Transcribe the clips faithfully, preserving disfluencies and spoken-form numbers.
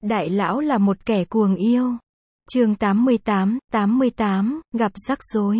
Đại lão là một kẻ cuồng yêu. Chương tám mươi tám, tám mươi tám, gặp rắc rối.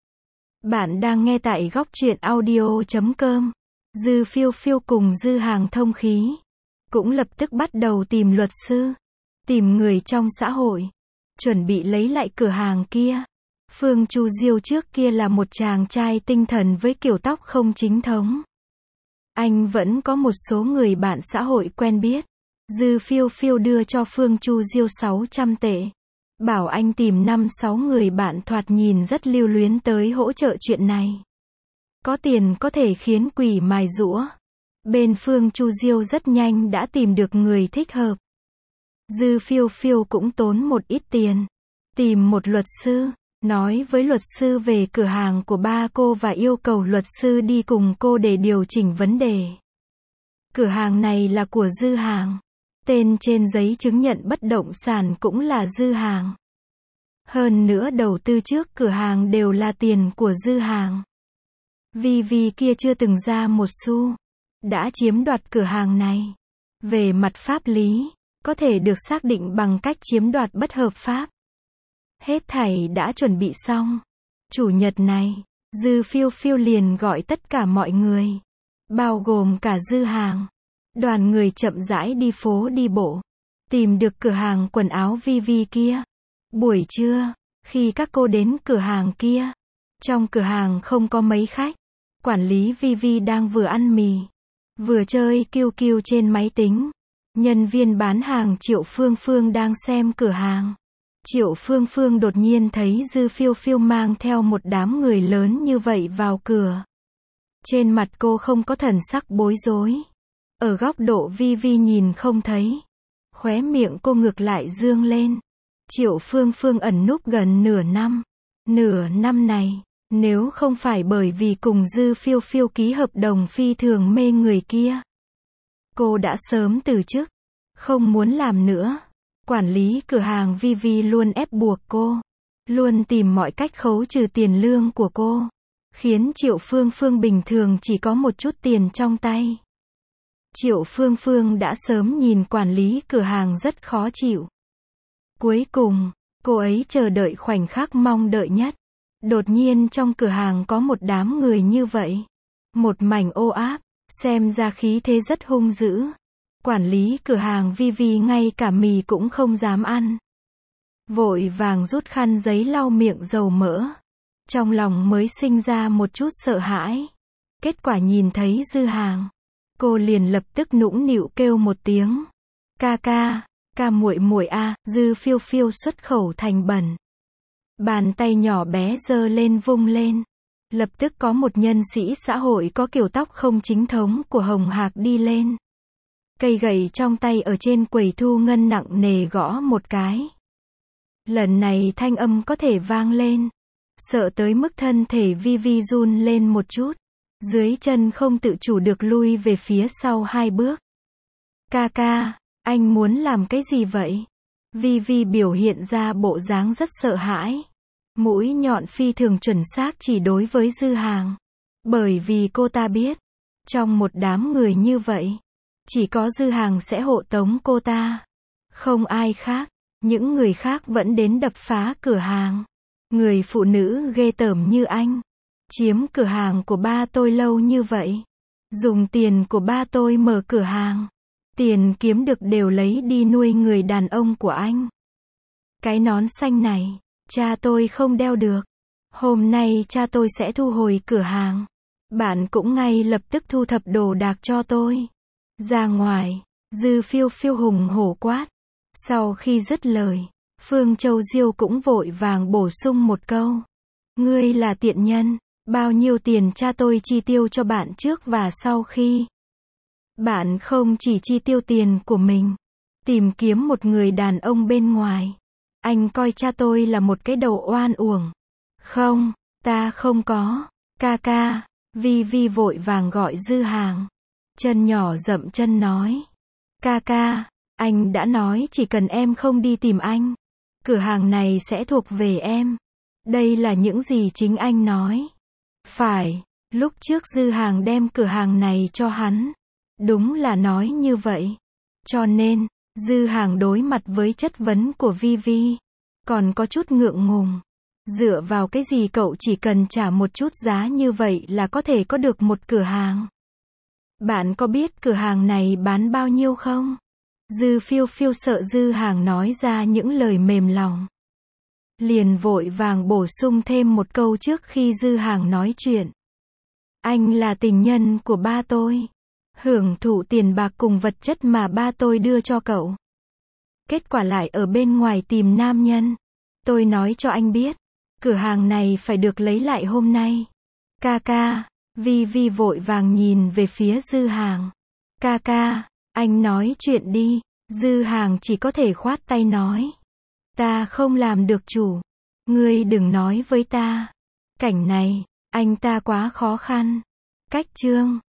Bạn đang nghe tại góc truyện audio chấm com. Dư Phiêu Phiêu cùng Dư Hàng thông khí. Cũng lập tức bắt đầu tìm luật sư. Tìm người trong xã hội. Chuẩn bị lấy lại cửa hàng kia. Phương Chu Diêu trước kia là một chàng trai tinh thần với kiểu tóc không chính thống. Anh vẫn có một số người bạn xã hội quen biết. Dư Phiêu Phiêu đưa cho Phương Chu Diêu sáu trăm tệ. Bảo anh tìm năm sáu người bạn thoạt nhìn rất lưu luyến tới hỗ trợ chuyện này. Có tiền có thể khiến quỷ mài giũa. Bên Phương Chu Diêu rất nhanh đã tìm được người thích hợp. Dư Phiêu Phiêu cũng tốn một ít tiền. Tìm một luật sư. Nói với luật sư về cửa hàng của ba cô và yêu cầu luật sư đi cùng cô để điều chỉnh vấn đề. Cửa hàng này là của Dư Hàng. Tên trên giấy chứng nhận bất động sản cũng là Dư Hàng. Hơn nữa đầu tư trước cửa hàng đều là tiền của Dư Hàng. Vi Vi kia chưa từng ra một xu. Đã chiếm đoạt cửa hàng này. Về mặt pháp lý, có thể được xác định bằng cách chiếm đoạt bất hợp pháp. Hết thảy đã chuẩn bị xong. Chủ nhật này, Dư Phiêu Phiêu liền gọi tất cả mọi người. Bao gồm cả Dư Hàng. Đoàn người chậm rãi đi phố đi bộ. Tìm được cửa hàng quần áo Vi Vi kia. Buổi trưa, khi các cô đến cửa hàng kia. Trong cửa hàng không có mấy khách. Quản lý Vi Vi đang vừa ăn mì. Vừa chơi kiu kiu trên máy tính. Nhân viên bán hàng Triệu Phương Phương đang xem cửa hàng. Triệu Phương Phương đột nhiên thấy Dư Phiêu Phiêu mang theo một đám người lớn như vậy vào cửa. Trên mặt cô không có thần sắc bối rối. Ở góc độ Vi Vi nhìn không thấy. Khóe miệng cô ngược lại dương lên. Triệu Phương Phương ẩn núp gần nửa năm. Nửa năm này, nếu không phải bởi vì cùng Dư Phiêu Phiêu ký hợp đồng phi thường mê người kia, cô đã sớm từ chức. Không muốn làm nữa. Quản lý cửa hàng Vi Vi luôn ép buộc cô. Luôn tìm mọi cách khấu trừ tiền lương của cô. Khiến Triệu Phương Phương bình thường chỉ có một chút tiền trong tay. Triệu Phương Phương đã sớm nhìn quản lý cửa hàng rất khó chịu. Cuối cùng, cô ấy chờ đợi khoảnh khắc mong đợi nhất. Đột nhiên trong cửa hàng có một đám người như vậy. Một mảnh ô áp, xem ra khí thế rất hung dữ. Quản lý cửa hàng Vi Vi ngay cả mì cũng không dám ăn. Vội vàng rút khăn giấy lau miệng dầu mỡ. Trong lòng mới sinh ra một chút sợ hãi. Kết quả nhìn thấy Dư Hàng. Cô liền lập tức nũng nịu kêu một tiếng. Ca ca, ca muội muội a. Dư Phiêu Phiêu xuất khẩu thành bẩn. Bàn tay nhỏ bé giơ lên vung lên. Lập tức có một nhân sĩ xã hội có kiểu tóc không chính thống của Hồng Hạc đi lên. Cây gậy trong tay ở trên quầy thu ngân nặng nề gõ một cái. Lần này thanh âm có thể vang lên. Sợ tới mức thân thể Vi Vi run lên một chút. Dưới chân không tự chủ được lui về phía sau hai bước. Ca ca, anh muốn làm cái gì vậy? Vi Vi biểu hiện ra bộ dáng rất sợ hãi. Mũi nhọn phi thường chuẩn xác chỉ đối với Dư Hàng. Bởi vì cô ta biết, trong một đám người như vậy, chỉ có Dư Hàng sẽ hộ tống cô ta. Không ai khác. Những người khác vẫn đến đập phá cửa hàng. Người phụ nữ ghê tởm như anh. Chiếm cửa hàng của ba tôi lâu như vậy. Dùng tiền của ba tôi mở cửa hàng. Tiền kiếm được đều lấy đi nuôi người đàn ông của anh. Cái nón xanh này, cha tôi không đeo được. Hôm nay cha tôi sẽ thu hồi cửa hàng. Bạn cũng ngay lập tức thu thập đồ đạc cho tôi. Ra ngoài, Dư Phiêu Phiêu hùng hổ quát. Sau khi dứt lời, Phương Châu Diêu cũng vội vàng bổ sung một câu. Ngươi là tiện nhân, bao nhiêu tiền cha tôi chi tiêu cho bạn trước và sau khi. Bạn không chỉ chi tiêu tiền của mình, tìm kiếm một người đàn ông bên ngoài. Anh coi cha tôi là một cái đầu oan uổng. Không, ta không có. Ca ca, Vi Vi vội vàng gọi Dư Hàng. Chân nhỏ dậm chân nói. Ca ca, anh đã nói chỉ cần em không đi tìm anh, cửa hàng này sẽ thuộc về em. Đây là những gì chính anh nói. Phải, lúc trước Dư Hàng đem cửa hàng này cho hắn. Đúng là nói như vậy. Cho nên, Dư Hàng đối mặt với chất vấn của Vi Vi, còn có chút ngượng ngùng. Dựa vào cái gì cậu chỉ cần trả một chút giá như vậy là có thể có được một cửa hàng? Bạn có biết cửa hàng này bán bao nhiêu không? Dư Phiêu Phiêu sợ Dư Hàng nói ra những lời mềm lòng, liền vội vàng bổ sung thêm một câu trước khi Dư Hàng nói chuyện. Anh là tình nhân của ba tôi, hưởng thụ tiền bạc cùng vật chất mà ba tôi đưa cho cậu. Kết quả lại ở bên ngoài tìm nam nhân. Tôi nói cho anh biết, cửa hàng này phải được lấy lại hôm nay. Ca ca, Vi Vi vội vàng nhìn về phía Dư Hàng. Ca ca, anh nói chuyện đi. Dư Hàng chỉ có thể khoát tay nói. Ta không làm được chủ. Ngươi đừng nói với ta. Cảnh này, anh ta quá khó khăn. Cách chương